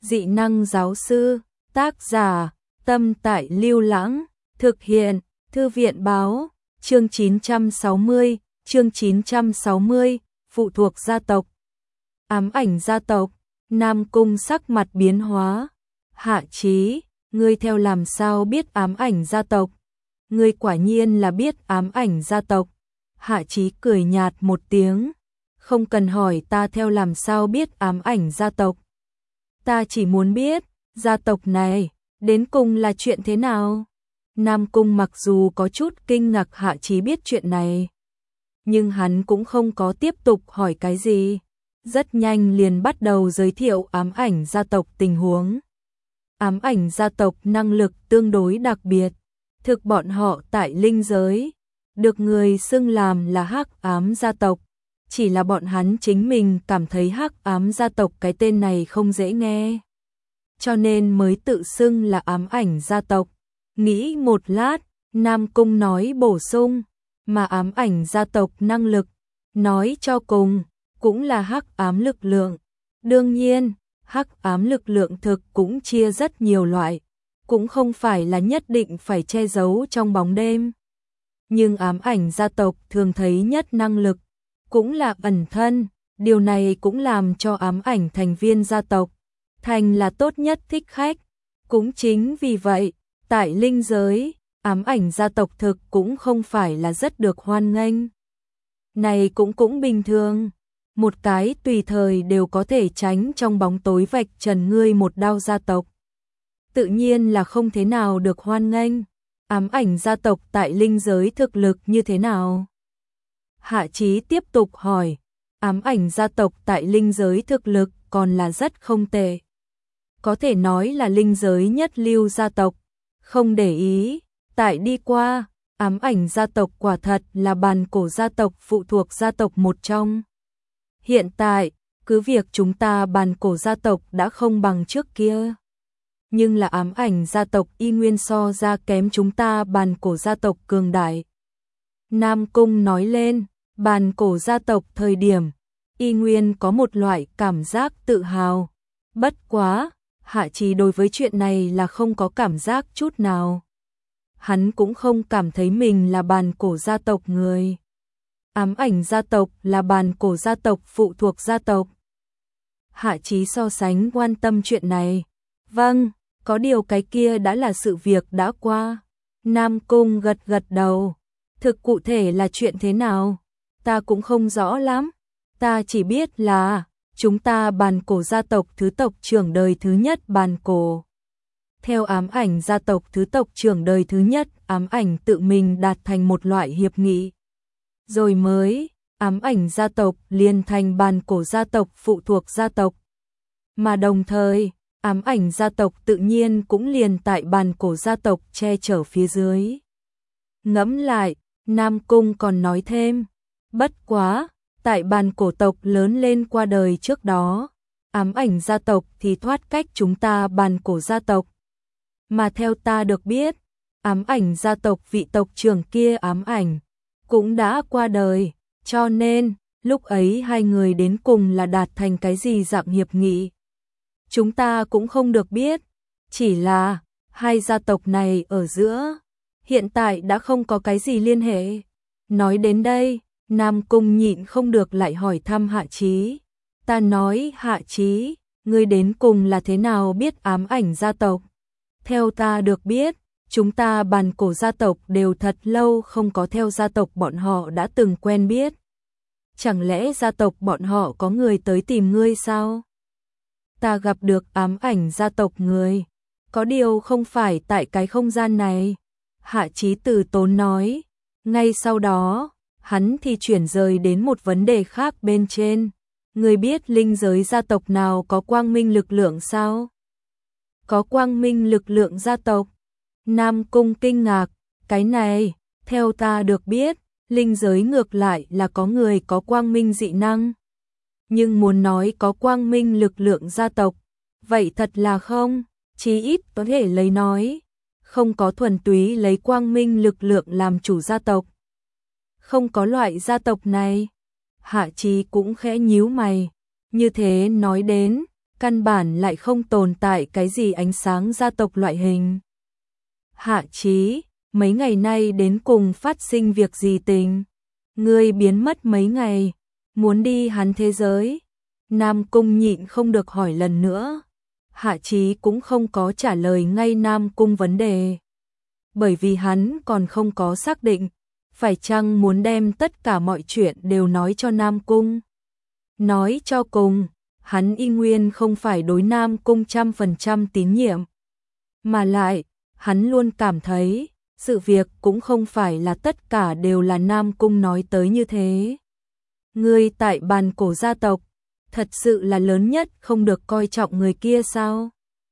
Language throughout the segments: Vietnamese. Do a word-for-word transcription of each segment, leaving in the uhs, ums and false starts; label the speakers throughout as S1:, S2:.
S1: Dị năng giáo sư, tác giả, Tâm Tại Lưu Lãng, thực hiện, Thư viện báo, chương chín trăm sáu mươi, chương chín trăm sáu mươi, phụ thuộc gia tộc. Ám ảnh gia tộc, Nam Cung sắc mặt biến hóa. Hạ Chí, ngươi theo làm sao biết ám ảnh gia tộc? Ngươi quả nhiên là biết ám ảnh gia tộc. Hạ Chí cười nhạt một tiếng, không cần hỏi ta theo làm sao biết ám ảnh gia tộc. Ta chỉ muốn biết, gia tộc này, đến cùng là chuyện thế nào? Nam Cung mặc dù có chút kinh ngạc Hạ Chí biết chuyện này, nhưng hắn cũng không có tiếp tục hỏi cái gì. Rất nhanh liền bắt đầu giới thiệu ám ảnh gia tộc tình huống. Ám ảnh gia tộc năng lực tương đối đặc biệt, thực bọn họ tại linh giới, được người xưng làm là hắc ám gia tộc. Chỉ là bọn hắn chính mình cảm thấy hắc ám gia tộc cái tên này không dễ nghe, cho nên mới tự xưng là ám ảnh gia tộc. Nghĩ một lát, Nam Cung nói bổ sung, mà ám ảnh gia tộc năng lực, nói cho cùng, cũng là hắc ám lực lượng. Đương nhiên, hắc ám lực lượng thực cũng chia rất nhiều loại, cũng không phải là nhất định phải che giấu trong bóng đêm. Nhưng ám ảnh gia tộc thường thấy nhất năng lực, cũng là ẩn thân, điều này cũng làm cho ám ảnh thành viên gia tộc thành là tốt nhất thích khách. Cũng chính vì vậy, tại linh giới, ám ảnh gia tộc thực cũng không phải là rất được hoan nghênh. Này cũng cũng bình thường, một cái tùy thời đều có thể tránh trong bóng tối vạch trần ngươi một đao gia tộc, tự nhiên là không thế nào được hoan nghênh. Ám ảnh gia tộc tại linh giới thực lực như thế nào? Hạ Chí tiếp tục hỏi. Ám ảnh gia tộc tại linh giới thực lực còn là rất không tệ, có thể nói là linh giới nhất lưu gia tộc. Không để ý, tại đi qua, ám ảnh gia tộc quả thật là bàn cổ gia tộc phụ thuộc gia tộc một trong. Hiện tại, cứ việc chúng ta bàn cổ gia tộc đã không bằng trước kia, nhưng là ám ảnh gia tộc y nguyên so ra kém chúng ta bàn cổ gia tộc cường đại. Nam Cung nói lên, bàn cổ gia tộc thời điểm, y nguyên có một loại cảm giác tự hào. Bất quá, Hạ Chí đối với chuyện này là không có cảm giác chút nào. Hắn cũng không cảm thấy mình là bàn cổ gia tộc người. Ám ảnh gia tộc là bàn cổ gia tộc phụ thuộc gia tộc. Hạ Chí so sánh quan tâm chuyện này. Vâng, có điều cái kia đã là sự việc đã qua. Nam Cung gật gật đầu. Thực cụ thể là chuyện thế nào? Ta cũng không rõ lắm. Ta chỉ biết là chúng ta bàn cổ gia tộc thứ tộc trưởng đời thứ nhất bàn cổ. Theo ám ảnh gia tộc thứ tộc trưởng đời thứ nhất, ám ảnh tự mình đạt thành một loại hiệp nghị. Rồi mới, ám ảnh gia tộc liền thành bàn cổ gia tộc phụ thuộc gia tộc. Mà đồng thời, ám ảnh gia tộc tự nhiên cũng liền tại bàn cổ gia tộc che chở phía dưới. Ngẫm lại, Nam Cung còn nói thêm, bất quá, tại bàn cổ tộc lớn lên qua đời trước đó, ám ảnh gia tộc thì thoát cách chúng ta bàn cổ gia tộc. Mà theo ta được biết, ám ảnh gia tộc vị tộc trưởng kia ám ảnh cũng đã qua đời, cho nên lúc ấy hai người đến cùng là đạt thành cái gì dạng hiệp nghị, chúng ta cũng không được biết. Chỉ là hai gia tộc này ở giữa hiện tại đã không có cái gì liên hệ. Nói đến đây, Nam Cung nhịn không được lại hỏi thăm Hạ Chí. Ta nói Hạ Chí, ngươi đến cùng là thế nào biết ám ảnh gia tộc? Theo ta được biết, chúng ta bàn cổ gia tộc đều thật lâu không có theo gia tộc bọn họ đã từng quen biết. Chẳng lẽ gia tộc bọn họ có người tới tìm ngươi sao? Ta gặp được ám ảnh gia tộc người, có điều không phải tại cái không gian này. Hạ Chí từ tốn nói. Ngay sau đó, hắn thì chuyển rời đến một vấn đề khác bên trên. Ngươi biết linh giới gia tộc nào có quang minh lực lượng sao? Có quang minh lực lượng gia tộc? Nam Cung kinh ngạc, cái này, theo ta được biết, linh giới ngược lại là có người có quang minh dị năng. Nhưng muốn nói có quang minh lực lượng gia tộc, vậy thật là không, chí ít có thể lấy nói, không có thuần túy lấy quang minh lực lượng làm chủ gia tộc. Không có loại gia tộc này. Hạ Chí cũng khẽ nhíu mày, như thế nói đến, căn bản lại không tồn tại cái gì ánh sáng gia tộc loại hình. Hạ Chí, mấy ngày nay đến cùng phát sinh việc gì tình? Ngươi biến mất mấy ngày, muốn đi hắn thế giới? Nam Cung nhịn không được hỏi lần nữa. Hạ Chí cũng không có trả lời ngay Nam Cung vấn đề. Bởi vì hắn còn không có xác định, phải chăng muốn đem tất cả mọi chuyện đều nói cho Nam Cung. Nói cho cùng, hắn y nguyên không phải đối Nam Cung trăm phần trăm tín nhiệm. Mà lại, hắn luôn cảm thấy, sự việc cũng không phải là tất cả đều là Nam Cung nói tới như thế. Ngươi tại bàn cổ gia tộc, thật sự là lớn nhất không được coi trọng người kia sao?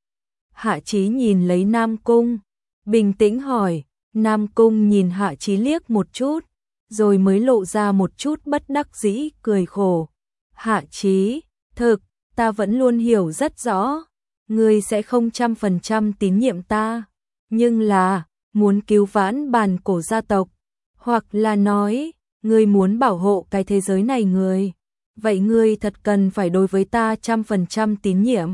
S1: Hạ Chí nhìn lấy Nam Cung, bình tĩnh hỏi. Nam Cung nhìn Hạ Chí liếc một chút, rồi mới lộ ra một chút bất đắc dĩ cười khổ. Hạ Chí, thực, ta vẫn luôn hiểu rất rõ, ngươi sẽ không trăm phần trăm tín nhiệm ta, nhưng là, muốn cứu vãn bàn cổ gia tộc, hoặc là nói, ngươi muốn bảo hộ cái thế giới này người, vậy ngươi thật cần phải đối với ta trăm phần trăm tín nhiệm.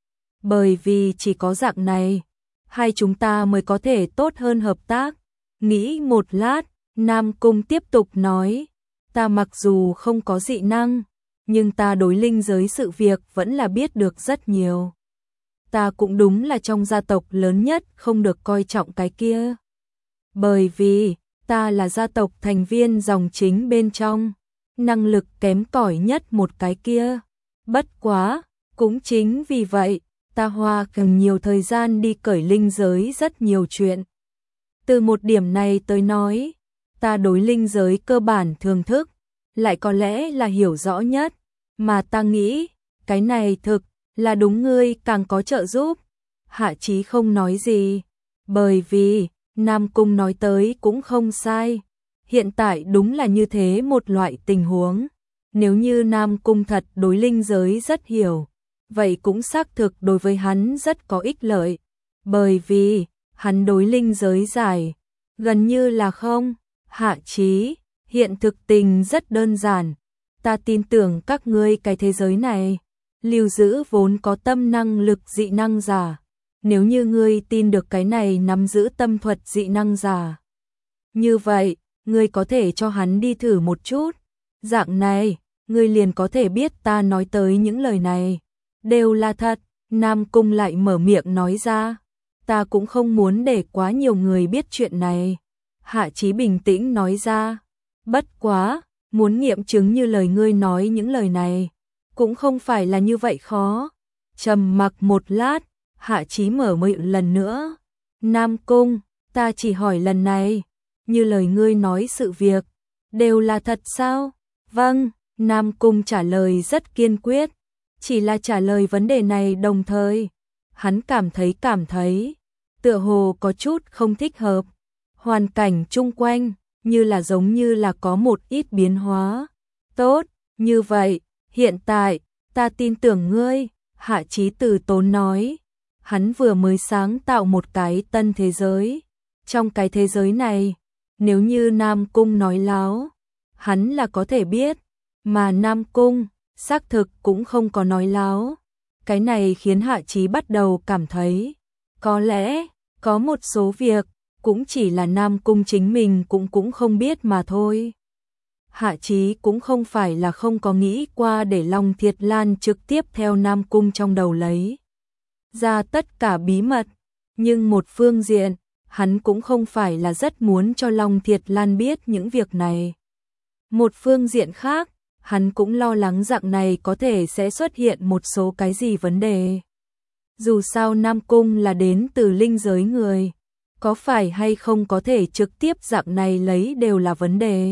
S1: Bởi vì chỉ có dạng này, hai chúng ta mới có thể tốt hơn hợp tác. Nghĩ một lát, Nam Cung tiếp tục nói, ta mặc dù không có dị năng, nhưng ta đối linh giới sự việc vẫn là biết được rất nhiều. Ta cũng đúng là trong gia tộc lớn nhất không được coi trọng cái kia. Bởi vì, ta là gia tộc thành viên dòng chính bên trong, năng lực kém cỏi nhất một cái kia. Bất quá, cũng chính vì vậy, ta hoa càng nhiều thời gian đi cởi linh giới rất nhiều chuyện. Từ một điểm này tới nói, ta đối linh giới cơ bản thưởng thức, lại có lẽ là hiểu rõ nhất, mà ta nghĩ, cái này thực là đúng ngươi càng có trợ giúp. Hạ Chí không nói gì, bởi vì, Nam Cung nói tới cũng không sai. Hiện tại đúng là như thế một loại tình huống. Nếu như Nam Cung thật đối linh giới rất hiểu, vậy cũng xác thực đối với hắn rất có ích lợi. Bởi vì, hắn đối linh giới giải, gần như là không. Hạ Chí, hiện thực tình rất đơn giản. Ta tin tưởng các ngươi cái thế giới này, lưu giữ vốn có tâm năng lực dị năng giả. Nếu như ngươi tin được cái này nắm giữ tâm thuật dị năng giả, như vậy, ngươi có thể cho hắn đi thử một chút. Dạng này, ngươi liền có thể biết ta nói tới những lời này đều là thật. Nam Cung lại mở miệng nói ra, ta cũng không muốn để quá nhiều người biết chuyện này. Hạ Chí bình tĩnh nói ra, bất quá, muốn nghiệm chứng như lời ngươi nói những lời này, cũng không phải là như vậy khó. Trầm mặc một lát, Hạ Chí mở miệng lần nữa, Nam Cung, ta chỉ hỏi lần này, như lời ngươi nói sự việc, đều là thật sao? Vâng, Nam Cung trả lời rất kiên quyết, chỉ là trả lời vấn đề này đồng thời. Hắn cảm thấy cảm thấy, tựa hồ có chút không thích hợp. Hoàn cảnh chung quanh, như là giống như là có một ít biến hóa. Tốt, như vậy, hiện tại, ta tin tưởng ngươi, Hạ Chí từ tốn nói. Hắn vừa mới sáng tạo một cái tân thế giới. Trong cái thế giới này, nếu như Nam Cung nói láo, hắn là có thể biết, mà Nam Cung, xác thực cũng không có nói láo. Cái này khiến Hạ Chí bắt đầu cảm thấy, có lẽ, có một số việc, cũng chỉ là Nam Cung chính mình cũng cũng không biết mà thôi. Hạ Chí cũng không phải là không có nghĩ qua để Long Thiệt Lan trực tiếp theo Nam Cung trong đầu lấy ra tất cả bí mật, nhưng một phương diện, hắn cũng không phải là rất muốn cho Long Thiệt Lan biết những việc này. Một phương diện khác, hắn cũng lo lắng dạng này có thể sẽ xuất hiện một số cái gì vấn đề. Dù sao Nam Cung là đến từ linh giới người, có phải hay không có thể trực tiếp dạng này lấy đều là vấn đề.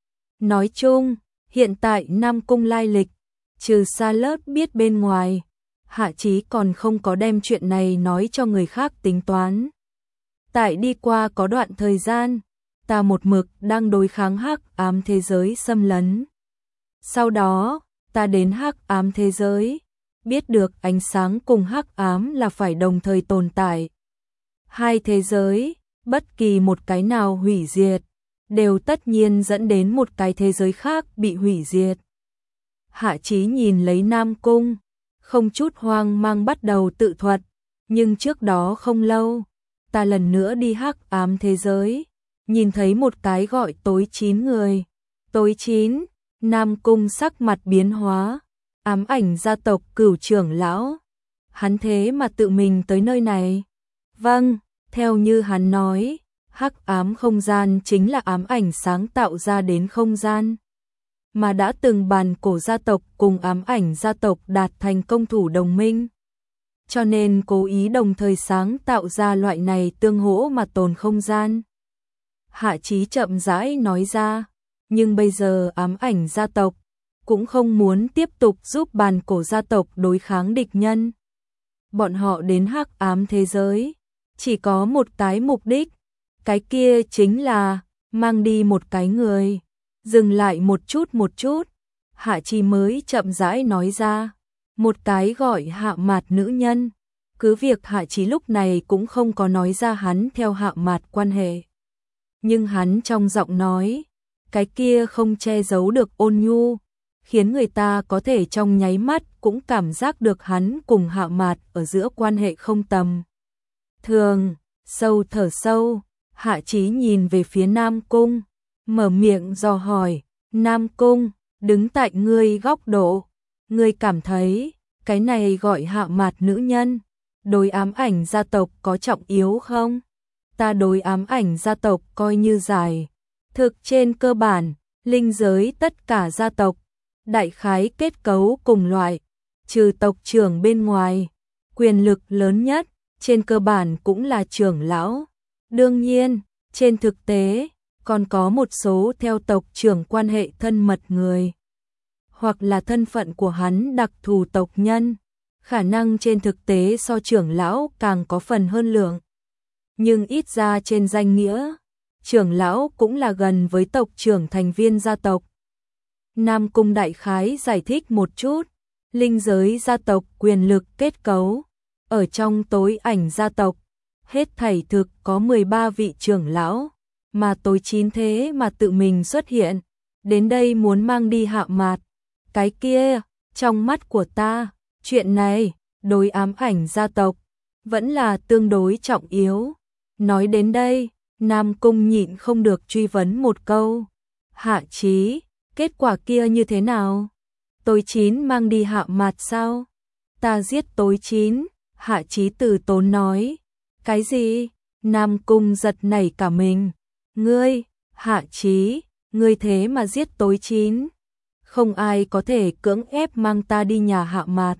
S1: Nói chung, hiện tại Nam Cung lai lịch, trừ xa lớp biết bên ngoài, Hạ Chí còn không có đem chuyện này nói cho người khác tính toán. Tại đi qua có đoạn thời gian, ta một mực đang đối kháng hắc ám thế giới xâm lấn. Sau đó, ta đến hắc ám thế giới, biết được ánh sáng cùng hắc ám là phải đồng thời tồn tại. Hai thế giới, bất kỳ một cái nào hủy diệt, đều tất nhiên dẫn đến một cái thế giới khác bị hủy diệt. Hạ Chí nhìn lấy Nam Cung, không chút hoang mang bắt đầu tự thuật, nhưng trước đó không lâu, ta lần nữa đi hắc ám thế giới, nhìn thấy một cái gọi tối chín người. Tối chín, Nam Cung sắc mặt biến hóa, ám ảnh gia tộc Cửu trưởng lão. Hắn thế mà tự mình tới nơi này. Vâng, theo như hắn nói, hắc ám không gian chính là ám ảnh sáng tạo ra đến không gian, mà đã từng bàn cổ gia tộc cùng ám ảnh gia tộc đạt thành công thủ đồng minh. Cho nên cố ý đồng thời sáng tạo ra loại này tương hỗ mà tồn không gian. Hạ Chí chậm rãi nói ra, nhưng bây giờ ám ảnh gia tộc cũng không muốn tiếp tục giúp bàn cổ gia tộc đối kháng địch nhân. Bọn họ đến hắc ám thế giới chỉ có một cái mục đích, cái kia chính là mang đi một cái người. Dừng lại một chút một chút, Hạ Chí mới chậm rãi nói ra, một cái gọi Hạ Mạt nữ nhân. Cứ việc Hạ Chí lúc này cũng không có nói ra hắn theo Hạ Mạt quan hệ, nhưng hắn trong giọng nói, cái kia không che giấu được ôn nhu, khiến người ta có thể trong nháy mắt cũng cảm giác được hắn cùng Hạ Mạt ở giữa quan hệ không tầm thường. Sâu thở sâu, Hạ Chí nhìn về phía Nam Cung, mở miệng dò hỏi, Nam Cung, đứng tại ngươi góc độ, ngươi cảm thấy cái này gọi Hạ Mạt nữ nhân đối ám ảnh gia tộc có trọng yếu không? Ta đối ám ảnh gia tộc coi như giải thực trên cơ bản, linh giới tất cả gia tộc, đại khái kết cấu cùng loại, trừ tộc trưởng bên ngoài, quyền lực lớn nhất, trên cơ bản cũng là trưởng lão. Đương nhiên, trên thực tế, còn có một số theo tộc trưởng quan hệ thân mật người, hoặc là thân phận của hắn đặc thù tộc nhân, khả năng trên thực tế so trưởng lão càng có phần hơn lượng. Nhưng ít ra trên danh nghĩa, trưởng lão cũng là gần với tộc trưởng thành viên gia tộc. Nam Cung đại khái giải thích một chút, linh giới gia tộc quyền lực kết cấu, ở trong tối ảnh gia tộc, hết thảy thực có mười ba vị trưởng lão, mà tối chín thế mà tự mình xuất hiện, đến đây muốn mang đi Hạ Mạt. Cái kia, trong mắt của ta, chuyện này, đối ám ảnh gia tộc, vẫn là tương đối trọng yếu. Nói đến đây, Nam Cung nhịn không được truy vấn một câu. Hạ Chí, kết quả kia như thế nào? Tối chín mang đi Hạ Mạt sao? Ta giết tối chín, Hạ Chí từ tốn nói. Cái gì? Nam Cung giật nảy cả mình. Ngươi, Hạ Chí, ngươi thế mà giết tối chín. Không ai có thể cưỡng ép mang ta đi nhà Hạ Mạt.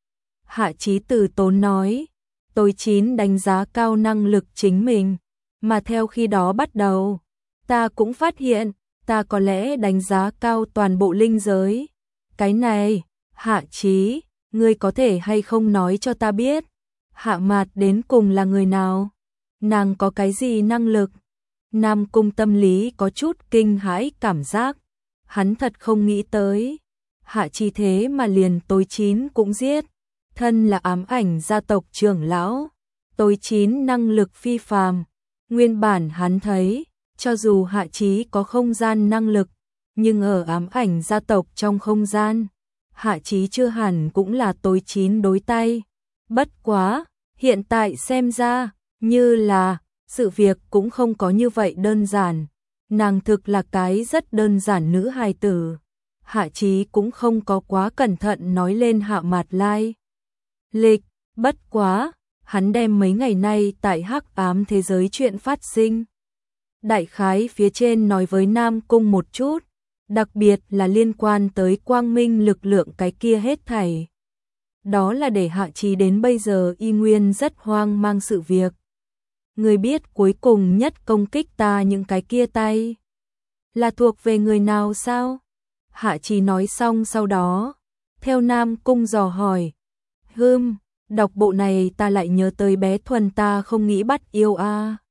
S1: Hạ Chí từ tốn nói. Tối chín đánh giá cao năng lực chính mình, mà theo khi đó bắt đầu, ta cũng phát hiện, ta có lẽ đánh giá cao toàn bộ linh giới. Cái này, Hạ Chí, ngươi có thể hay không nói cho ta biết, Hạ Mạt đến cùng là người nào? Nàng có cái gì năng lực? Nam Cung tâm lý có chút kinh hãi cảm giác, hắn thật không nghĩ tới, Hạ Chí thế mà liền tối chín cũng giết. Thân là ám ảnh gia tộc trưởng lão, tối chín năng lực phi phàm. Nguyên bản hắn thấy, cho dù Hạ Chí có không gian năng lực, nhưng ở ám ảnh gia tộc trong không gian, Hạ Chí chưa hẳn cũng là tối chín đối tay. Bất quá, hiện tại xem ra, như là, sự việc cũng không có như vậy đơn giản. Nàng thực là cái rất đơn giản nữ hài tử. Hạ Chí cũng không có quá cẩn thận nói lên Hạ Mạt lai lịch, bất quá, hắn đem mấy ngày nay tại hắc ám thế giới chuyện phát sinh. Đại khái phía trên nói với Nam Cung một chút, đặc biệt là liên quan tới quang minh lực lượng cái kia hết thảy. Đó là để Hạ Chí đến bây giờ y nguyên rất hoang mang sự việc. Người biết cuối cùng nhất công kích ta những cái kia tay, là thuộc về người nào sao? Hạ Chí nói xong sau đó, theo Nam Cung dò hỏi. Hừm, đọc bộ này ta lại nhớ tới bé Thuần ta không nghĩ bắt yêu a. À.